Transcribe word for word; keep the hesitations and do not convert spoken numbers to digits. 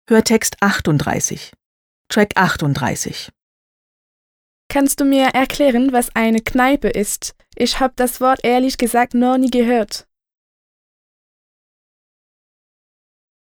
Hörtext achtunddreißig. Track achtunddreißig. Kannst du mir erklären, was eine Kneipe ist? Ich habe das Wort ehrlich gesagt noch nie gehört.